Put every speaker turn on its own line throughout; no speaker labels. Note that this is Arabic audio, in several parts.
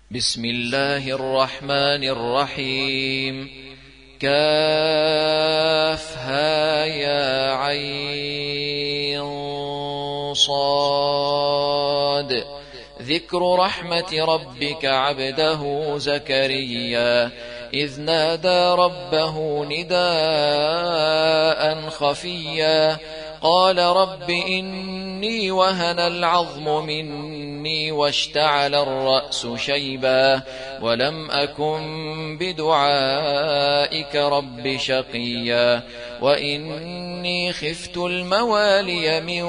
بسم الله الرحمن الرحيم. كافها يا عين صاد. ذكر رحمة ربك عبده زكريا إذ نادى ربه نداء خفيا قال رب إني وهن العظم مني واشتعل الرأس شيبا ولم أكن بدعائك رب شقيا وإني خفت الموالي من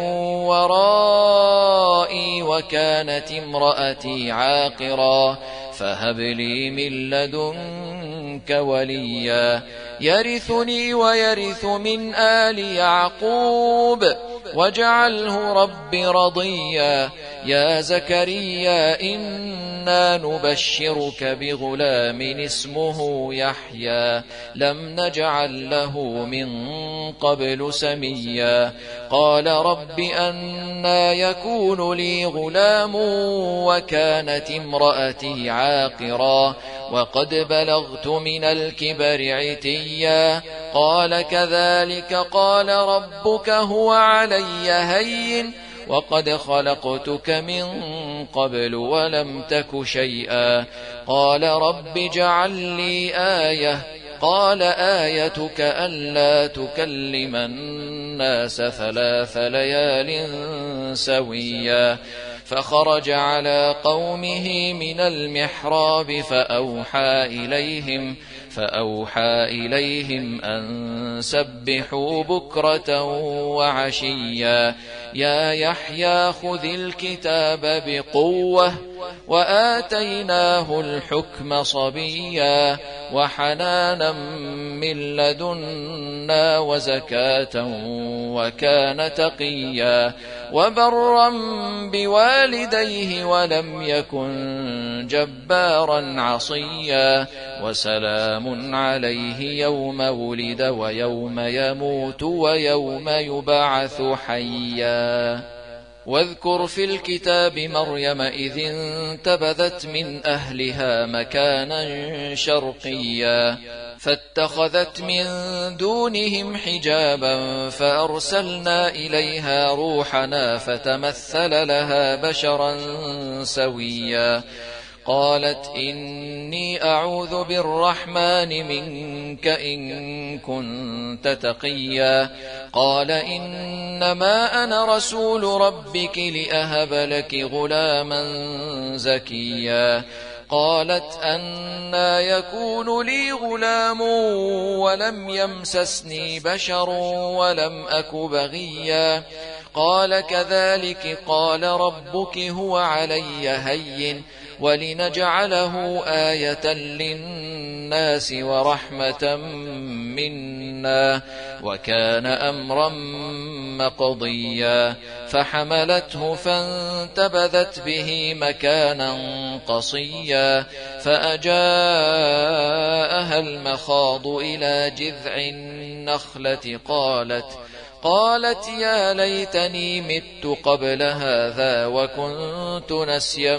ورائي وكانت امرأتي عاقرا فهب لي من لدنك وليا يرثني ويرث من آل يعقوب واجعله رب رضيا يا زكريا إنا نبشرك بغلام اسمه يحيى لم نجعل له من قبل سميا قال رب أنى يكون لي غلام وكانت امرأتي عاقرا وقد بلغت من الكبر عتيا قال كذلك قال ربك هو علي هين وقد خلقتك من قبل ولم تك شيئا قال رب اجعل لي آية قال آيتك ألا تكلم الناس 3 ليال سويا فخرج على قومه من المحراب فأوحى إليهم أن سبحوا بكرة وعشيا يا يحيى خذ الكتاب بقوة وآتيناه الحكم صبيا وحنانا من لدنا وزكاة وكان تقيا وبرا بوالديه ولم يكن جبارا عصيا وسلام عليه يوم ولد ويوم يموت ويوم يبعث حيا واذكر في الكتاب مريم إذ انتبذت من أهلها مكانا شرقيا فاتخذت من دونهم حجابا فأرسلنا إليها روحنا فتمثل لها بشرا سويا قالت إني أعوذ بالرحمن منك إن كنت تقيا قال إنما أنا رسول ربك لأهب لك غلاما زكيا قالت أنى يكون لي غلام ولم يمسسني بشر ولم أك بغيا قال كذلك قال ربك هو علي هين ولنجعله آية للناس ورحمة منا وكان أمرا مقضيا فحملته فانتبذت به مكانا قصيا فأجاءها المخاض إلى جذع النخلة قالت يا ليتني مت قبل هذا وكنت نسيا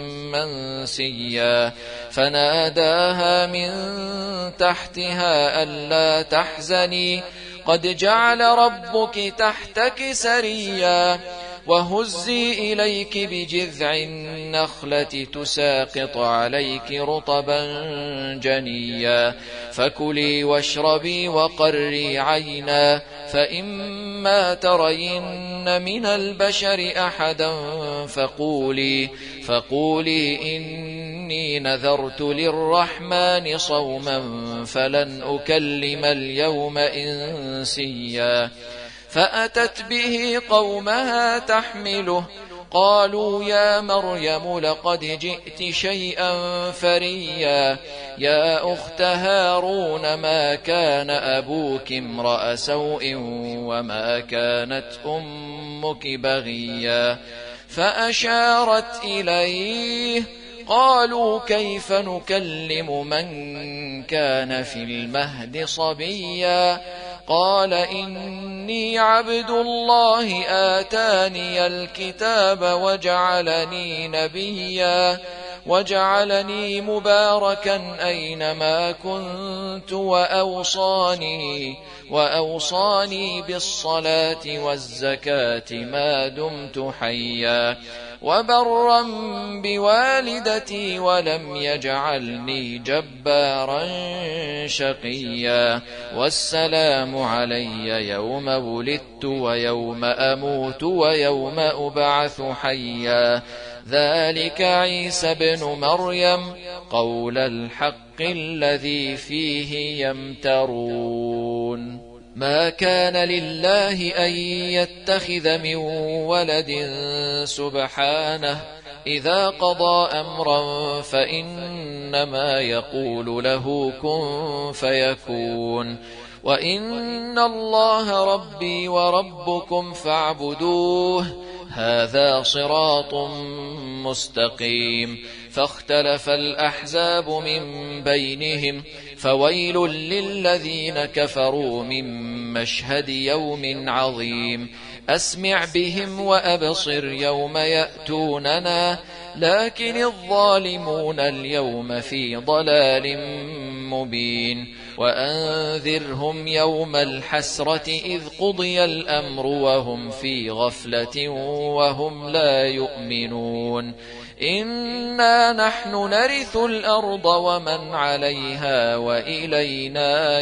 منسيا فناداها من تحتها ألا تحزني قد جعل ربك تحتك سريا وهزي إليك بجذع النخلة تساقط عليك رطبا جنيا فكلي واشربي وقري عينا فإما ترين من البشر أحدا فقولي إني نذرت للرحمن صوما فلن أكلم اليوم إنسيا فأتت به قومها تحمله قالوا يا مريم لقد جئت شيئا فريا يا أخت هارون ما كان أبوك امرأ سوء وما كانت أمك بغيا فأشارت إليه قالوا كيف نكلم من كان في المهد صبيا قال إني عبد الله آتاني الكتاب وجعلني نبيا وجعلني مباركا أينما كنت وأوصاني بالصلاة والزكاة ما دمت حيا وبرا بوالدتي ولم يجعلني جبارا شقيا والسلام علي يوم ولدت ويوم أموت ويوم أبعث حيا ذلك عيسى بن مريم قول الحق الذي فيه يمترون ما كان لله أن يتخذ من ولد سبحانه إذا قضى أمرا فإنما يقول له كن فيكون وإن الله ربي وربكم فاعبدوه هذا صراط مستقيم فاختلف الأحزاب من بينهم فويل للذين كفروا من مشهد يوم عظيم أسمع بهم وأبصر يوم يأتوننا لكن الظالمون اليوم في ضلال مبين وأنذرهم يوم الحسرة إذ قضي الأمر وهم في غفلة وهم لا يؤمنون إنا نحن نرث الأرض ومن عليها وإلينا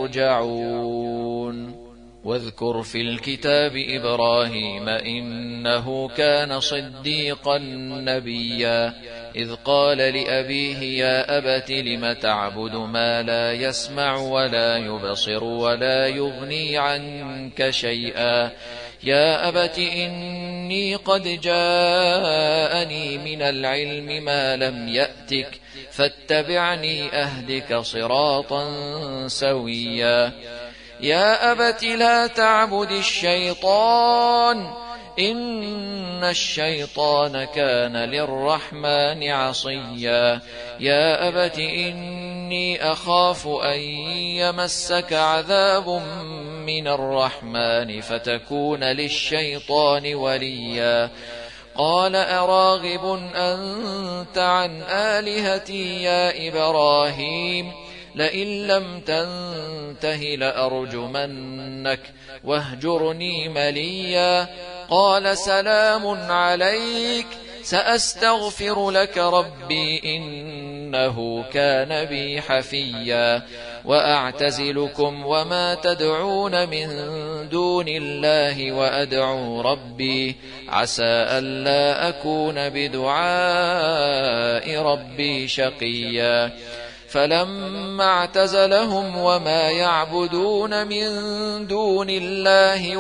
يرجعون واذكر في الكتاب إبراهيم إنه كان صديقا نبيا إذ قال لأبيه يا أبت لم تعبد ما لا يسمع ولا يبصر ولا يغني عنك شيئا يا أبت إني قد جاءني من العلم ما لم يأتك فاتبعني أهدك صراطا سويا يا أبت لا تعبد الشيطان إن الشيطان كان للرحمن عصيا يا أبت إني أخاف أن يمسك عذاب من الرحمن فتكون للشيطان وليا قال أراغب أنت عن آلهتي يا إبراهيم لئن لم تنته لأرجمنك واهجرني مليا قال سلام عليك سأستغفر لك ربي إنه كان بي حفيا وأعتزلكم وما تدعون من دون الله وأدعو ربي عسى ألا أكون بدعاء ربي شقيا فلما اعتزلهم وما يعبدون من دون الله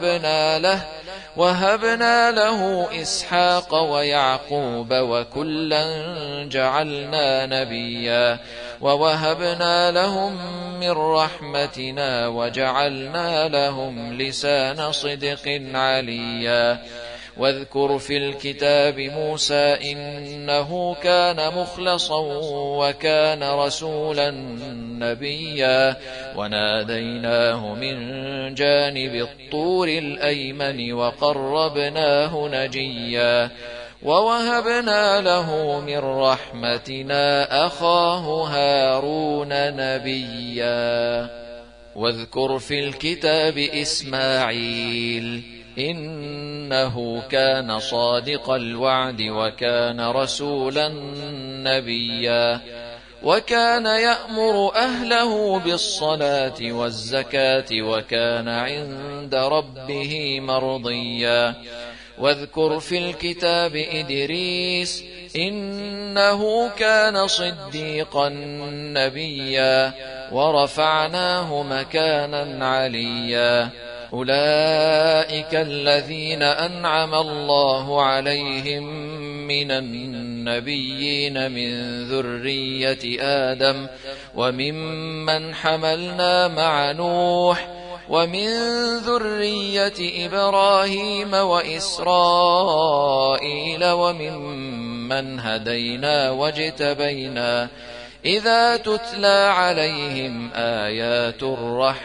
وهبنا له إسحاق ويعقوب وكلا جعلنا نبيا ووهبنا لهم من رحمتنا وجعلنا لهم لسان صدق عليا واذكر في الكتاب موسى إنه كان مخلصا وكان رسولا نبيا وناديناه من جانب الطور الأيمن وقربناه نجيا ووهبنا له من رحمتنا أخاه هارون نبيا واذكر في الكتاب إسماعيل إنه كان صادق الوعد وكان رسولا نبيا وكان يأمر أهله بالصلاة والزكاة وكان عند ربه مرضيا واذكر في الكتاب إدريس إنه كان صديقا نبيا ورفعناه مكانا عليا أولئك الذين أنعم الله عليهم من النبيين من ذرية آدم وممن حملنا مع نوح ومن ذرية إبراهيم وإسرائيل وممن هدينا واجتبينا إذا تتلى عليهم آيات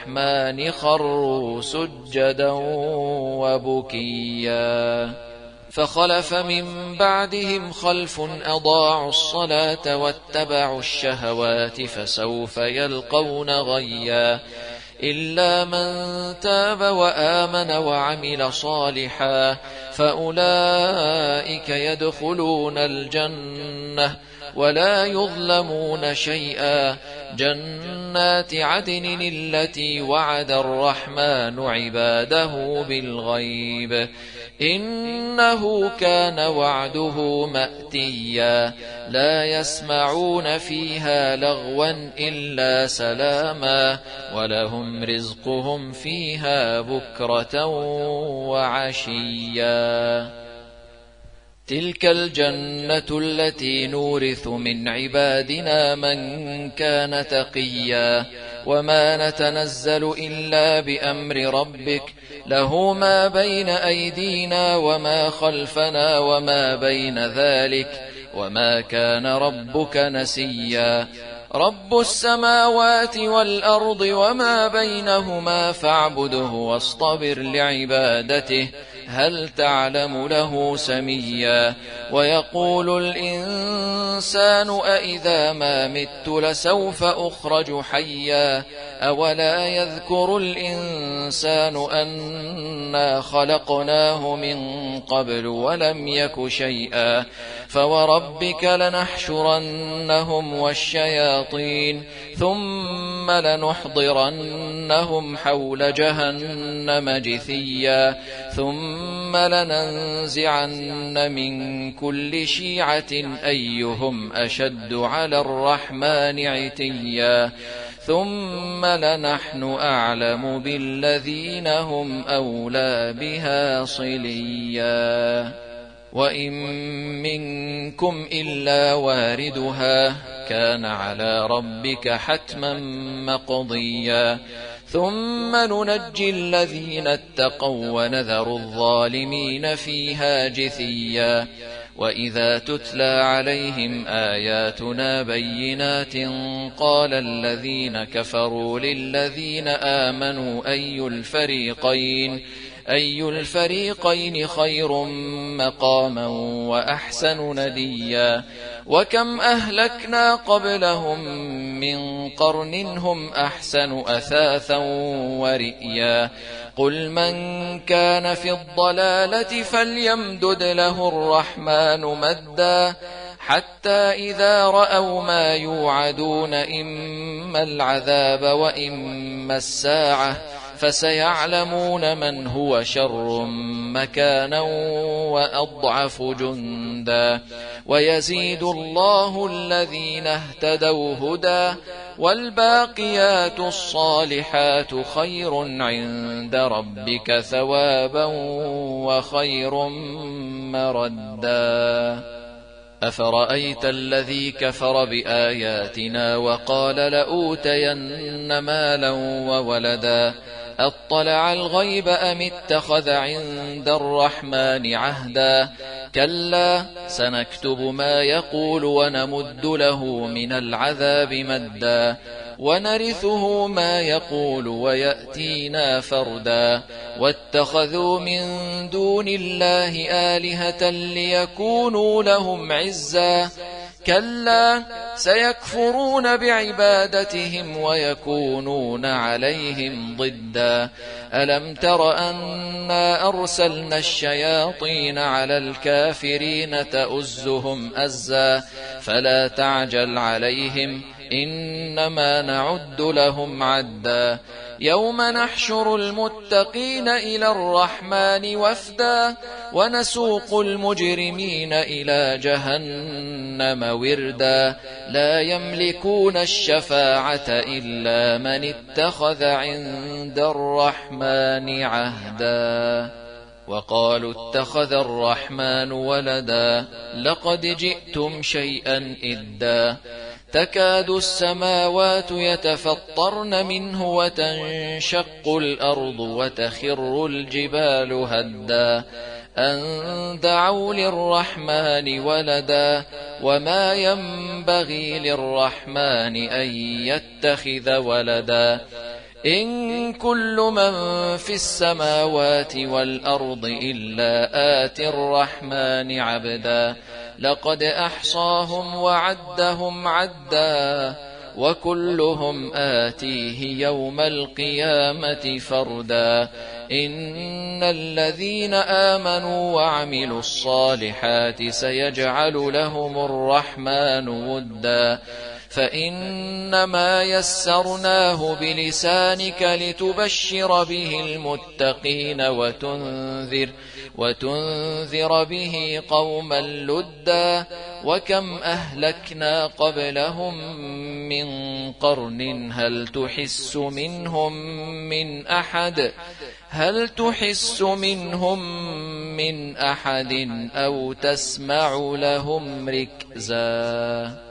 الرحمن خروا سجدا وبكيا فخلف من بعدهم خلف أضاعوا الصلاة واتبعوا الشهوات فسوف يلقون غيا إلا من تاب وآمن وعمل صالحا فأولئك يدخلون الجنة ولا يظلمون شيئا جنات عدن التي وعد الرحمن عباده بالغيب إنه كان وعده مأتيا لا يسمعون فيها لغوا إلا سلاما ولهم رزقهم فيها بكرة وعشيا تلك الجنة التي نورث من عبادنا من كان تقيا وما نتنزل إلا بأمر ربك له ما بين أيدينا وما خلفنا وما بين ذلك وما كان ربك نسيا رب السماوات والأرض وما بينهما فاعبده واصطبر لعبادته هل تعلم له سميا ويقول الإنسان أإذا ما مت لسوف أخرج حيا أولا يذكر الإنسان أنا خلقناه من قبل ولم يك شيئا فوربك لنحشرنهم والشياطين ثم لنحضرنهم حول جهنم جثيا ثم لننزعن من كل شيعة أيهم أشد على الرحمن عتيا ثم لنحن أعلم بالذين هم أولى بها صليا وإن منكم إلا واردها كان على ربك حتما مقضيا ثم ننجي الذين اتقوا ونذر الظالمين فيها جثيا وإذا تتلى عليهم آياتنا بينات قال الذين كفروا للذين آمنوا أي الفريقين خير مقاما وأحسن نديا وكم أهلكنا قبلهم من قرن هم أحسن أثاثا ورئيا قل من كان في الضلالة فليمدد له الرحمن مدا حتى إذا رأوا ما يوعدون إما العذاب وإما الساعة فسيعلمون من هو شر مكانا وأضعف جندا ويزيد الله الذين اهتدوا هدى والباقيات الصالحات خير عند ربك ثوابا وخير مردا أفرأيت الذي كفر بآياتنا وقال لأوتين مالا وولدا أطلع الغيب أم اتخذ عند الرحمن عهدا كلا سنكتب ما يقول ونمد له من العذاب مدا ونرثه ما يقول ويأتينا فردا واتخذوا من دون الله آلهة ليكونوا لهم عزا كلا سيكفرون بعبادتهم ويكونون عليهم ضدا ألم تر أنا أرسلنا الشياطين على الكافرين تؤزهم أزا فلا تعجل عليهم إنما نعد لهم عدا يوم نحشر المتقين إلى الرحمن وفدا ونسوق المجرمين إلى جهنم وردا لا يملكون الشفاعة إلا من اتخذ عند الرحمن عهدا وقالوا اتخذ الرحمن ولدا لقد جئتم شيئا إدا تكاد السماوات يتفطرن منه وتنشق الأرض وتخر الجبال هدا أن دعوا للرحمن ولدا وما ينبغي للرحمن أن يتخذ ولدا إن كل من في السماوات والأرض إلا آتي الرحمن عبدا لقد أحصاهم وعدهم عدا وكلهم آتيه يوم القيامة فردا إن الذين آمنوا وعملوا الصالحات سيجعل لهم الرحمن ودا فإنما يسرناه بلسانك لتبشر به المتقين وتنذر به قوما لدا وكم أهلكنا قبلهم من قرن هل تحس منهم من أحد أو تسمع لهم ركزا.